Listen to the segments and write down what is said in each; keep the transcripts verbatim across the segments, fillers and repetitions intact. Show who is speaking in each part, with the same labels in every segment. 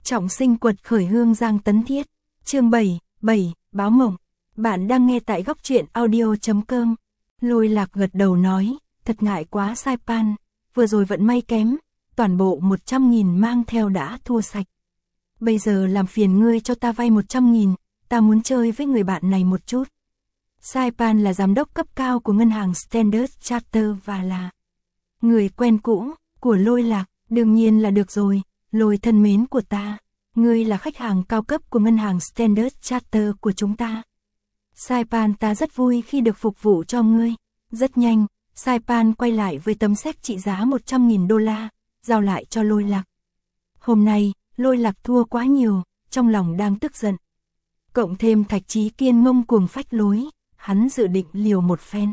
Speaker 1: Trọng sinh quật khởi Hương Giang Tấn Thiết. Chương bảy, bảy, báo mộng. Bạn đang nghe tại góc truyện audio chấm com. Lôi Lạc gật đầu nói, thật ngại quá Saipan, vừa rồi vận may kém, toàn bộ một trăm nghìn mang theo đã thua sạch. Bây giờ làm phiền ngươi cho ta vay một trăm nghìn, ta muốn chơi với người bạn này một chút. Saipan là giám đốc cấp cao của ngân hàng Standard Chartered và là người quen cũ của Lôi Lạc, đương nhiên là được rồi. Lôi thân mến của ta, ngươi là khách hàng cao cấp của ngân hàng Standard Chartered của chúng ta. Saipan, ta rất vui khi được phục vụ cho ngươi. Rất nhanh, Saipan quay lại với tấm séc trị giá một trăm nghìn đô la, giao lại cho Lôi Lạc. Hôm nay, Lôi Lạc thua quá nhiều, trong lòng đang tức giận. Cộng thêm Thạch Chí Kiên ngông cuồng phách lối, hắn dự định liều một phen.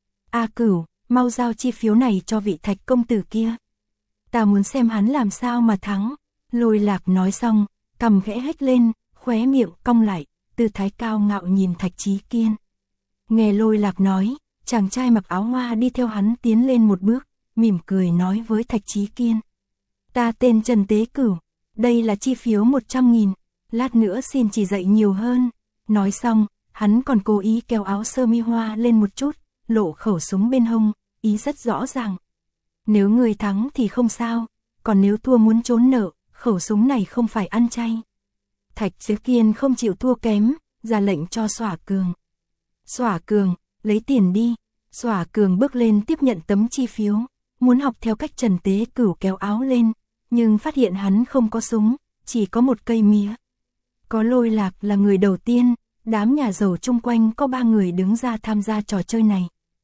Speaker 1: A Cửu, mau giao chi phiếu này cho vị Thạch công tử kia. Ta muốn xem hắn làm sao mà thắng. Lôi Lạc nói xong, cằm khẽ hếch lên, khóe miệng cong lại, tư thái cao ngạo nhìn Thạch Chí Kiên. Nghe Lôi Lạc nói, chàng trai mặc áo hoa đi theo hắn tiến lên một bước, mỉm cười nói với Thạch Chí Kiên. Ta tên Trần Tế Cửu, đây là chi phiếu một trăm nghìn, lát nữa xin chỉ dạy nhiều hơn. Nói xong, hắn còn cố ý kéo áo sơ mi hoa lên một chút, lộ khẩu súng bên hông, ý rất rõ ràng. Nếu người thắng thì không sao, còn nếu thua muốn trốn nợ, khẩu súng này không phải ăn chay. Thạch Chí Kiên không chịu thua kém, ra lệnh cho Xỏa Cường. Xỏa Cường, lấy tiền đi. Xỏa Cường bước lên tiếp nhận tấm chi phiếu, muốn học theo cách Trần Tế Cửu kéo áo lên, nhưng phát hiện hắn không có súng, chỉ có một cây mía. Có Lôi Lạc là người đầu tiên, đám nhà giàu chung quanh có ba người đứng ra tham gia trò chơi này.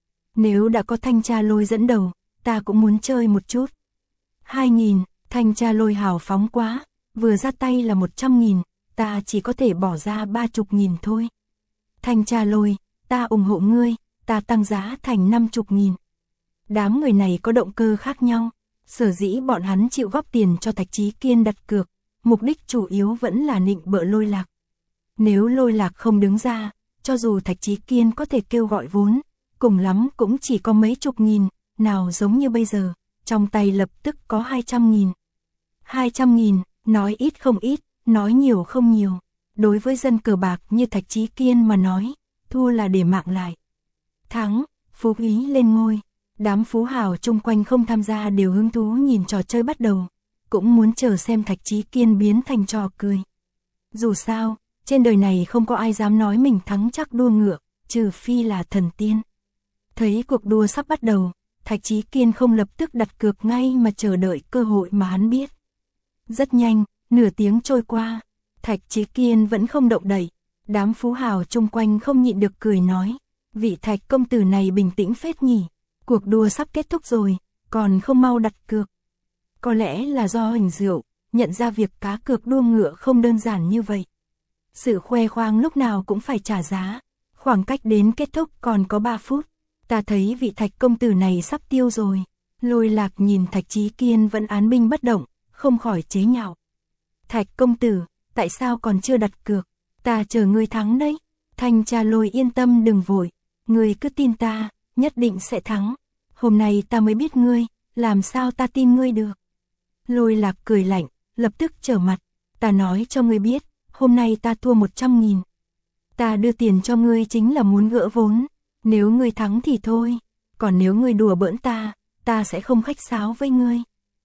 Speaker 1: Nếu đã có Thanh Tra Lôi dẫn đầu, ta cũng muốn chơi một chút. Hai nghìn, Thanh Tra Lôi hào phóng quá, vừa ra tay là một trăm nghìn, ta chỉ có thể bỏ ra ba chục nghìn thôi. Thanh Tra Lôi, ta ủng hộ ngươi, ta tăng giá thành năm chục nghìn. Đám người này có động cơ khác nhau, sở dĩ bọn hắn chịu góp tiền cho Thạch Chí Kiên đặt cược, mục đích chủ yếu vẫn là nịnh bợ Lôi Lạc. Nếu Lôi Lạc không đứng ra, cho dù Thạch Chí Kiên có thể kêu gọi vốn, cùng lắm cũng chỉ có mấy chục nghìn, nào giống như bây giờ, trong tay lập tức có hai trăm nghìn. hai trăm nghìn, nói ít không ít, nói nhiều không nhiều. Đối với dân cờ bạc như Thạch Chí Kiên mà nói, thua là để mạng lại. Thắng, phú quý lên ngôi. Đám phú hào chung quanh không tham gia đều hứng thú nhìn trò chơi bắt đầu, cũng muốn chờ xem Thạch Chí Kiên biến thành trò cười. Dù sao, trên đời này không có ai dám nói mình thắng chắc đua ngựa, trừ phi là thần tiên. Thấy cuộc đua sắp bắt đầu, Thạch Chí Kiên không lập tức đặt cược ngay mà chờ đợi cơ hội mà hắn biết. Rất nhanh, nửa tiếng trôi qua, Thạch Chí Kiên vẫn không động đậy. Đám phú hào chung quanh không nhịn được cười nói, vị Thạch công tử này bình tĩnh phết nhỉ, cuộc đua sắp kết thúc rồi, còn không mau đặt cược. Có lẽ là do hình rượu, nhận ra việc cá cược đua ngựa không đơn giản như vậy. Sự khoe khoang lúc nào cũng phải trả giá, khoảng cách đến kết thúc còn có ba phút. Ta thấy vị Thạch công tử này sắp tiêu rồi. Lôi Lạc nhìn Thạch Chí Kiên vẫn án binh bất động, không khỏi chế nhạo. Thạch công tử, tại sao còn chưa đặt cược? Ta chờ ngươi thắng đấy. Thanh Tra Lôi yên tâm đừng vội, ngươi cứ tin ta, nhất định sẽ thắng. Hôm nay ta mới biết ngươi, làm sao ta tin ngươi được? Lôi Lạc cười lạnh, lập tức trở mặt. Ta nói cho ngươi biết, hôm nay ta thua một trăm nghìn. Ta đưa tiền cho ngươi chính là muốn gỡ vốn. Nếu ngươi thắng thì thôi, còn nếu ngươi đùa bỡn ta, ta sẽ không khách sáo với ngươi.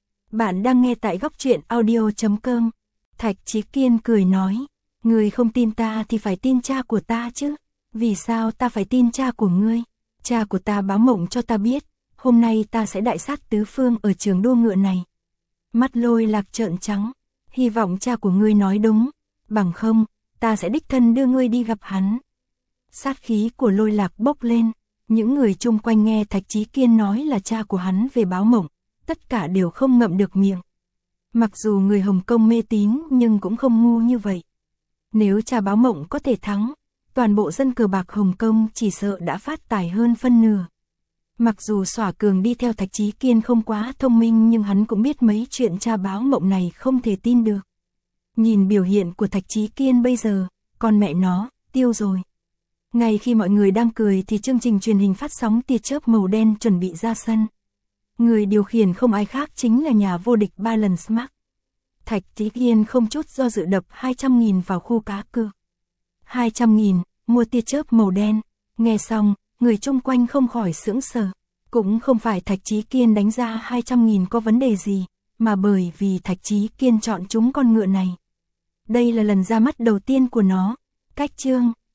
Speaker 1: Bạn đang nghe tại góc truyện audio chấm com. Thạch Chí Kiên cười nói, ngươi không tin ta thì phải tin cha của ta chứ. Vì sao ta phải tin cha của ngươi? Cha của ta báo mộng cho ta biết, hôm nay ta sẽ đại sát tứ phương ở trường đua ngựa này. Mắt Lôi Lạc trợn trắng, hy vọng cha của ngươi nói đúng, bằng không, ta sẽ đích thân đưa ngươi đi gặp hắn. Sát khí của Lôi Lạc bốc lên, những người chung quanh nghe Thạch Chí Kiên nói là cha của hắn về báo mộng, tất cả đều không ngậm được miệng. Mặc dù người Hồng Kông mê tín nhưng cũng không ngu như vậy. Nếu cha báo mộng có thể thắng, toàn bộ dân cờ bạc Hồng Kông chỉ sợ đã phát tài hơn phân nửa. Mặc dù Xỏa Cường đi theo Thạch Chí Kiên không quá thông minh nhưng hắn cũng biết mấy chuyện cha báo mộng này không thể tin được. Nhìn biểu hiện của Thạch Chí Kiên bây giờ, con mẹ nó, tiêu rồi. Ngay khi mọi người đang cười thì chương trình truyền hình phát sóng tia chớp màu đen chuẩn bị ra sân. Người điều khiển không ai khác chính là nhà vô địch Balance Mark. Thạch Chí Kiên không chút do dự đập hai trăm nghìn vào khu cá cược. hai trăm nghìn, mua tia chớp màu đen. Nghe xong, người chung quanh không khỏi sững sờ. Cũng không phải Thạch Chí Kiên đánh ra hai trăm nghìn có vấn đề gì, mà bởi vì Thạch Chí Kiên chọn trúng con ngựa này. Đây là lần ra mắt đầu tiên của nó. Cách chương